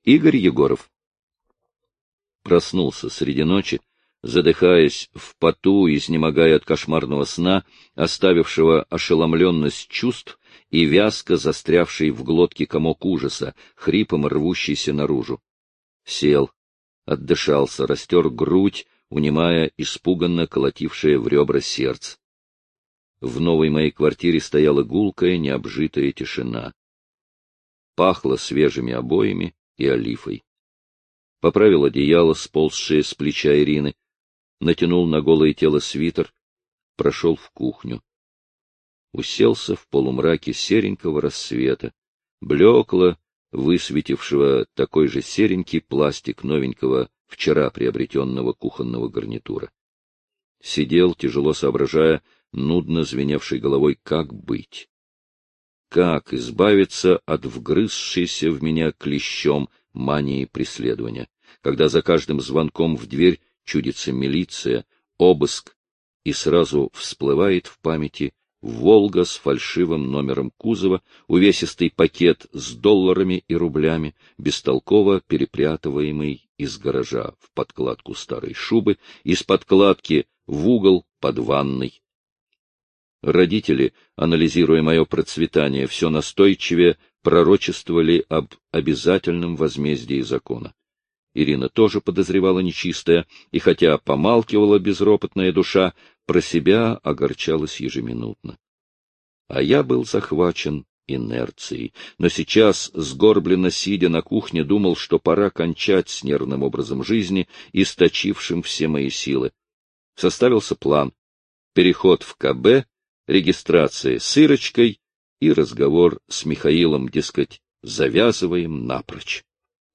Игорь Егоров. Проснулся среди ночи, задыхаясь в поту, изнемогая от кошмарного сна, оставившего ошеломленность чувств и вязко застрявший в глотке комок ужаса, хрипом рвущийся наружу. Сел, отдышался, растер грудь, унимая испуганно колотившее в ребра сердце. В новой моей квартире стояла гулкая, необжитая тишина. Пахло свежими обоями и олифой. Поправил одеяло, сползшее с плеча Ирины, натянул на голое тело свитер, прошел в кухню. Уселся в полумраке серенького рассвета, блекло высветившего такой же серенький пластик новенького, вчера приобретенного кухонного гарнитура. Сидел, тяжело соображая, нудно звеневшей головой, как быть. Как избавиться от вгрызшейся в меня клещом мании преследования, когда за каждым звонком в дверь чудится милиция, обыск, и сразу всплывает в памяти «Волга» с фальшивым номером кузова, увесистый пакет с долларами и рублями, бестолково перепрятываемый из гаража в подкладку старой шубы, из подкладки в угол под ванной. Родители, анализируя мое процветание, все настойчивее пророчествовали об обязательном возмездии закона. Ирина тоже подозревала нечистое, и хотя помалкивала безропотная душа, про себя огорчалась ежеминутно. А я был захвачен инерцией, но сейчас, сгорбленно сидя на кухне, думал, что пора кончать с нервным образом жизни, источившим все мои силы. Составился план: переход в КБ, регистрация с Ирочкой и разговор с Михаилом, дескать, завязываем напрочь.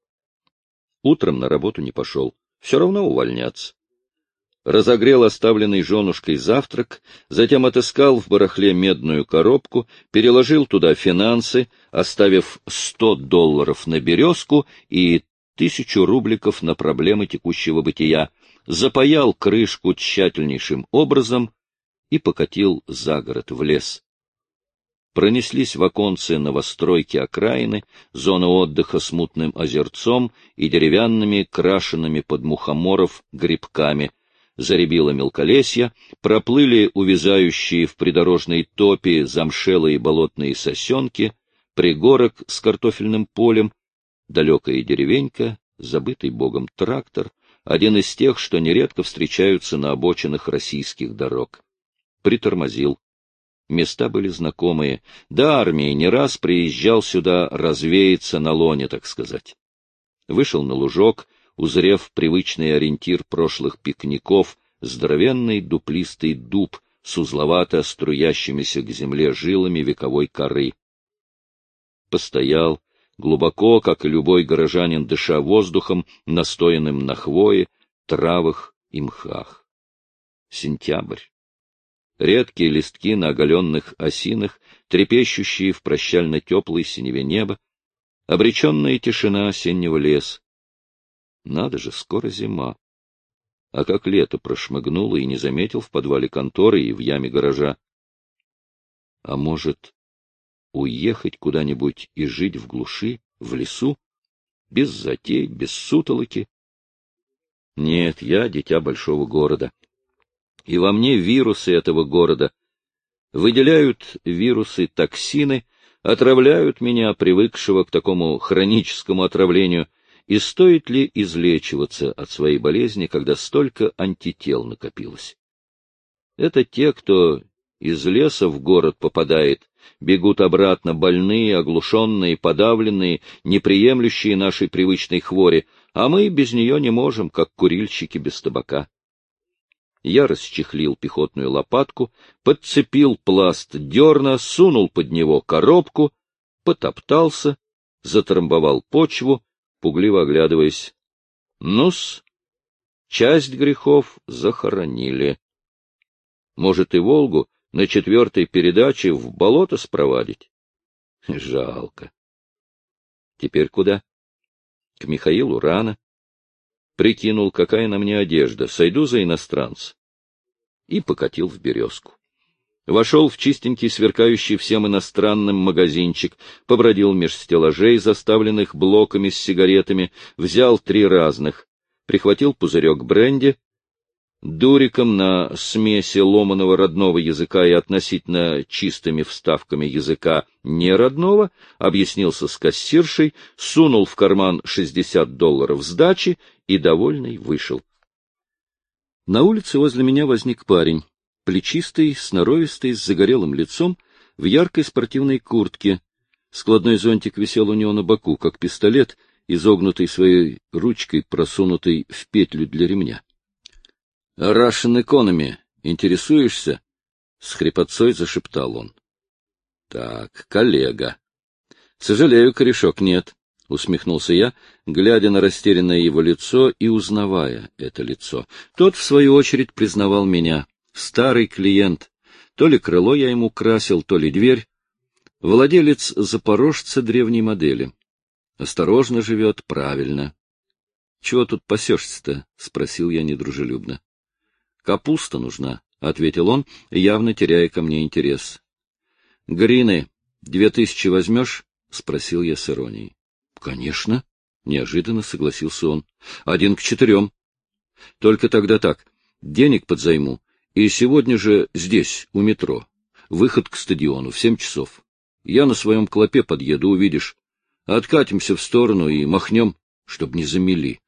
Утром на работу не пошел, все равно увольняться. Разогрел оставленный женушкой завтрак, затем отыскал в барахле медную коробку, переложил туда финансы, оставив $100 на березку и 1000 рубликов на проблемы текущего бытия, запаял крышку тщательнейшим образом и покатил за город, в лес. Пронеслись в оконце новостройки окраины, зона отдыха с мутным озерцом и деревянными, крашенными под мухоморов грибками. Заребило мелколесье, проплыли увязающие в придорожной топи замшелые болотные сосенки, пригорок с картофельным полем, далекая деревенька, забытый богом трактор, один из тех, что нередко встречаются на обочинах российских дорог. Притормозил. Места были знакомые. До армии не раз приезжал сюда развеяться на лоне, так сказать. Вышел на лужок, узрев привычный ориентир прошлых пикников, здоровенный дуплистый дуб с узловато струящимися к земле жилами вековой коры. Постоял, глубоко, как и любой горожанин, дыша воздухом, настоянным на хвое, травах и мхах. Сентябрь. Редкие листки на оголенных осинах, трепещущие в прощально-теплой синеве неба, обреченная тишина осеннего леса. Надо же, скоро зима. А как лето прошмыгнуло и не заметил в подвале конторы и в яме гаража. А может, уехать куда-нибудь и жить в глуши, в лесу, без затей, без сутолоки? Нет, я дитя большого города. И во мне вирусы этого города. Выделяют вирусы токсины, отравляют меня, привыкшего к такому хроническому отравлению. И стоит ли излечиваться от своей болезни, когда столько антител накопилось? Это те, кто из леса в город попадает, бегут обратно больные, оглушенные, подавленные, неприемлющие нашей привычной хвори, а мы без нее не можем, как курильщики без табака. Я расчехлил пехотную лопатку, подцепил пласт дерна, сунул под него коробку, потоптался, затрамбовал почву, пугливо оглядываясь. Ну-с, часть грехов захоронили. Может, и Волгу на 4-й передаче в болото спровадить? Жалко. Теперь куда? К Михаилу рано. Прикинул, какая на мне одежда, сойду за иностранца. И покатил в Березку. Вошел в чистенький, сверкающий всем иностранным магазинчик, побродил меж стеллажей, заставленных блоками с сигаретами, взял 3 разных, прихватил пузырек бренди, дуриком на смеси ломаного родного языка и относительно чистыми вставками языка неродного, объяснился с кассиршей, сунул в карман $60 сдачи и, довольный, вышел. На улице возле меня возник парень, плечистый, сноровистый, с загорелым лицом, в яркой спортивной куртке. Складной зонтик висел у него на боку, как пистолет, изогнутый своей ручкой, просунутой в петлю для ремня. — Russian Economy, интересуешься? — с хрипотцой зашептал он. — Так, коллега. — Сожалею, корешок, нет, — усмехнулся я, глядя на растерянное его лицо и узнавая это лицо. Тот, в свою очередь, признавал меня. Старый клиент. То ли крыло я ему красил, то ли дверь. Владелец запорожца древней модели. Осторожно живет, правильно. — Чего тут пасешься-то? — спросил я недружелюбно. — Капуста нужна, — ответил он, явно теряя ко мне интерес. — Грины, 2000 возьмешь? — спросил я с иронией. — Конечно, — неожиданно согласился он. — 1 к 4. Только тогда так, денег подзайму, и сегодня же здесь, у метро. Выход к стадиону в 7 часов. Я на своем клопе подъеду, увидишь. Откатимся в сторону и махнем, чтоб не замели.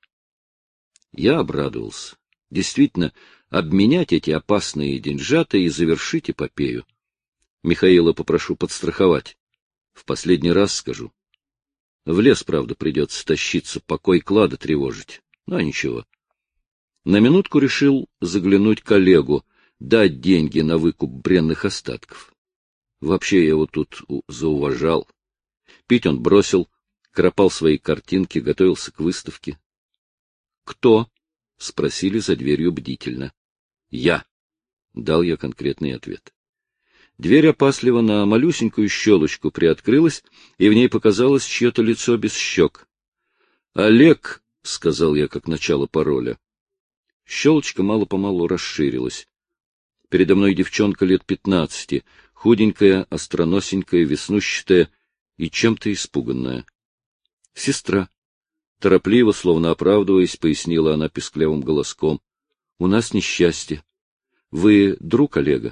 Я обрадовался. Действительно, обменять эти опасные деньжата и завершить эпопею. Михаила попрошу подстраховать. В последний раз скажу. В лес, правда, придется тащиться, покой клада тревожить. Но ничего. На минутку решил заглянуть к Олегу, дать деньги на выкуп бренных остатков. Вообще я его тут зауважал. Пить он бросил, кропал свои картинки, готовился к выставке. — Кто? — спросили за дверью бдительно. — Я. — дал я конкретный ответ. Дверь опасливо на малюсенькую щелочку приоткрылась, и в ней показалось чье-то лицо без щек. — Олег, — сказал я как начало пароля. Щелочка мало-помалу расширилась. Передо мной девчонка лет 15, худенькая, остроносенькая, веснущатая и чем-то испуганная. — Сестра. Торопливо, словно оправдываясь, пояснила она писклявым голоском. — У нас несчастье. Вы друг Олега?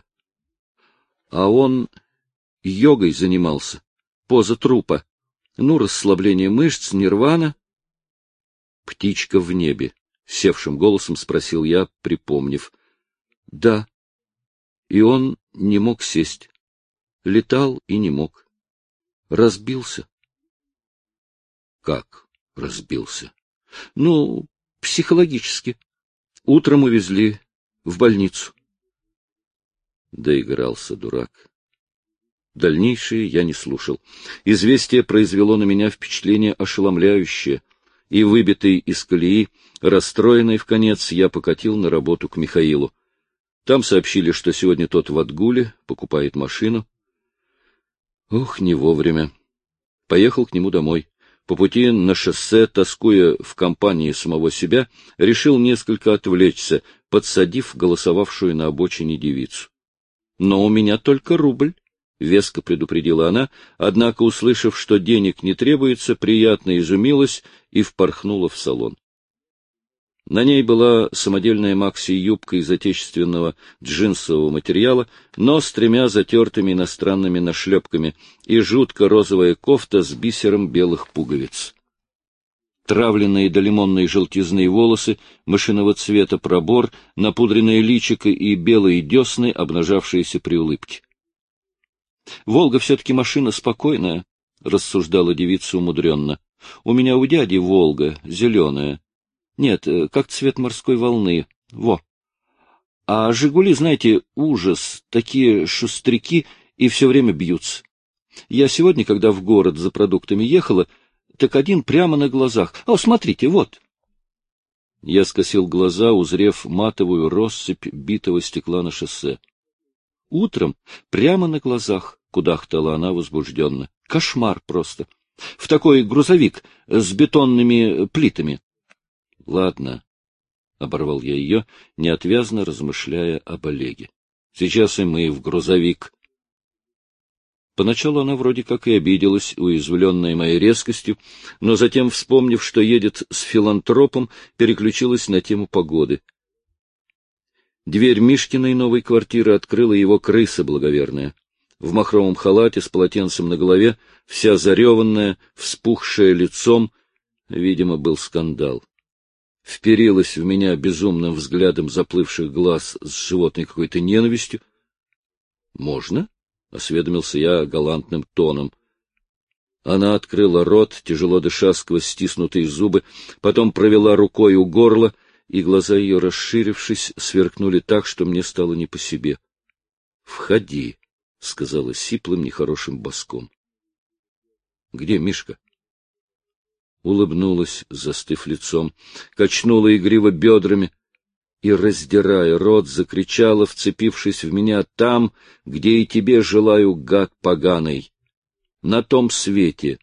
А он йогой занимался. Поза трупа. Ну, расслабление мышц, нирвана. Птичка в небе. Севшим голосом спросил я, припомнив. — Да. И он не мог сесть. Летал и не мог. Разбился. — Как разбился? — Ну, психологически. Утром увезли в больницу. Доигрался дурак. Дальнейшее я не слушал. Известие произвело на меня впечатление ошеломляющее, и, выбитый из колеи, расстроенный вконец, я покатил на работу к Михаилу. Там сообщили, что сегодня тот в отгуле, покупает машину. Ох, не вовремя. Поехал к нему домой. По пути на шоссе, тоскуя в компании самого себя, решил несколько отвлечься, подсадив голосовавшую на обочине девицу. — Но у меня только рубль, — веско предупредила она, однако, услышав, что денег не требуется, приятно изумилась и впорхнула в салон. На ней была самодельная макси-юбка из отечественного джинсового материала, но с 3 затертыми иностранными нашлепками и жутко розовая кофта с бисером белых пуговиц. Травленные до лимонной желтизны волосы, мышиного цвета пробор, напудренное личико и белые десны, обнажавшиеся при улыбке. — Волга все-таки машина спокойная, — рассуждала девица умудренно. — У меня у дяди Волга, зеленая. Нет, как цвет морской волны. Во. А «Жигули», знаете, ужас, такие шустряки и все время бьются. Я сегодня, когда в город за продуктами ехала, так один прямо на глазах. О, смотрите, вот. Я скосил глаза, узрев матовую россыпь битого стекла на шоссе. Утром прямо на глазах, кудахтала она возбужденно. Кошмар просто. В такой грузовик с бетонными плитами. — Ладно, — оборвал я ее, неотвязно размышляя об Олеге. — Сейчас и мы в грузовик. Поначалу она вроде как и обиделась, уязвленная моей резкостью, но затем, вспомнив, что едет с филантропом, переключилась на тему погоды. Дверь Мишкиной новой квартиры открыла его крыса благоверная. В махровом халате с полотенцем на голове, вся зареванная, вспухшая лицом, видимо, был скандал. Вперилась в меня безумным взглядом заплывших глаз с животной какой-то ненавистью. — Можно? — осведомился я галантным тоном. Она открыла рот, тяжело дыша сквозь стиснутые зубы, потом провела рукой у горла, и глаза ее, расширившись, сверкнули так, что мне стало не по себе. — Входи, — сказала сиплым, нехорошим баском. — Где Мишка? Улыбнулась, застыв лицом, качнула игриво бедрами и, раздирая рот, закричала, вцепившись в меня: — там, где и тебе желаю, гад поганый, на том свете.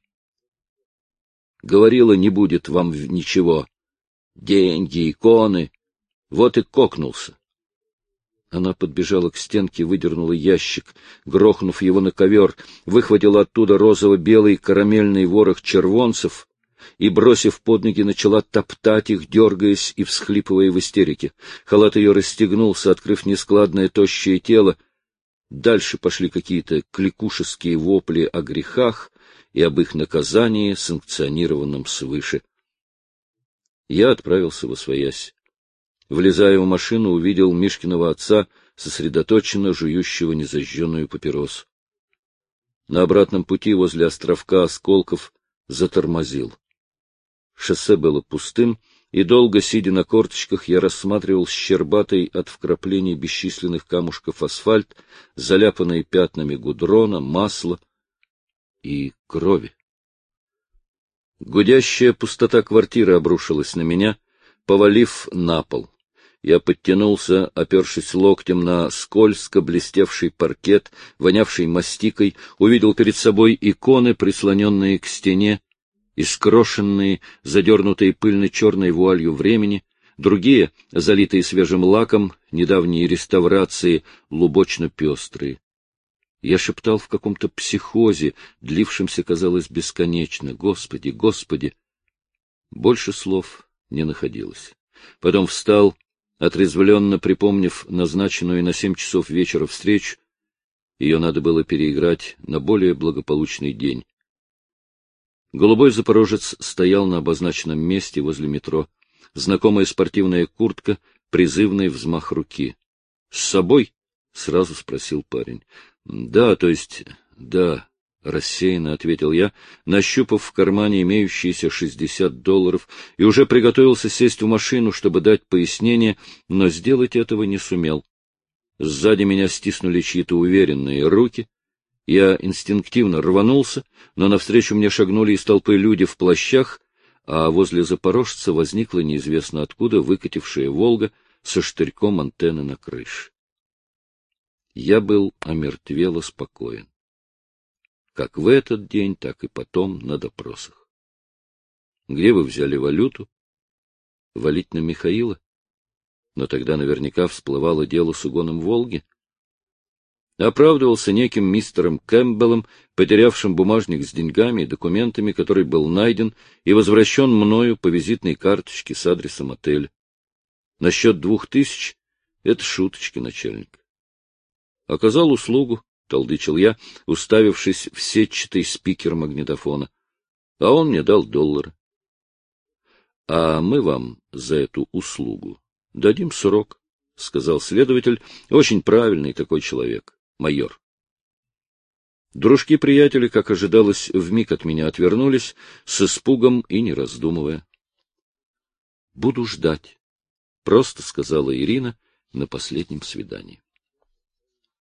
Говорила, не будет вам ничего. Деньги, иконы. Вот и кокнулся. Она подбежала к стенке, выдернула ящик, грохнув его на ковер, выхватила оттуда розово-белый карамельный ворох червонцев и, бросив под ноги, начала топтать их, дергаясь и всхлипывая в истерике. Халат ее расстегнулся, открыв нескладное тощее тело. Дальше пошли какие-то кликушеские вопли о грехах и об их наказании, санкционированном свыше. Я отправился восвоясь. Влезая в машину, увидел Мишкиного отца, сосредоточенно жующего незажженную папиросу. На обратном пути возле островка Осколков затормозил. Шоссе было пустым, и долго, сидя на корточках, я рассматривал щербатый от вкраплений бесчисленных камушков асфальт, заляпанный пятнами гудрона, масла и крови. Гудящая пустота квартиры обрушилась на меня, повалив на пол. Я подтянулся, опершись локтем на скользко блестевший паркет, вонявший мастикой, увидел перед собой иконы, прислоненные к стене, искрошенные, задернутые пыльно-черной вуалью времени, другие, залитые свежим лаком, недавние реставрации, лубочно-пестрые. Я шептал в каком-то психозе, длившемся, казалось, бесконечно: «Господи, Господи!» Больше слов не находилось. Потом встал, отрезвленно припомнив назначенную на 7 часов вечера встречу. Ее надо было переиграть на более благополучный день. Голубой запорожец стоял на обозначенном месте возле метро. Знакомая спортивная куртка, призывный взмах руки. — С собой? — сразу спросил парень. — Да, то есть, да, — рассеянно ответил я, нащупав в кармане имеющиеся $60, и уже приготовился сесть в машину, чтобы дать пояснение, но сделать этого не сумел. Сзади меня стиснули чьи-то уверенные руки. Я инстинктивно рванулся, но навстречу мне шагнули из толпы люди в плащах, а возле запорожца возникла неизвестно откуда выкатившая «Волга» со штырьком антенны на крыше. Я был омертвело спокоен. Как в этот день, так и потом на допросах. Где вы взяли валюту? Валить на Михаила? Но тогда наверняка всплывало дело с угоном «Волги». Оправдывался неким мистером Кэмпбеллом, потерявшим бумажник с деньгами и документами, который был найден и возвращен мною по визитной карточке с адресом отеля. Насчет 2000 — это шуточки, начальник. Оказал услугу, — толдычил я, уставившись в сетчатый спикер магнитофона. А он мне дал $1. А мы вам за эту услугу дадим срок, — сказал следователь, очень правильный такой человек, майор. Дружки-приятели, как ожидалось, вмиг от меня отвернулись, с испугом и не раздумывая. — Буду ждать, — просто сказала Ирина на последнем свидании.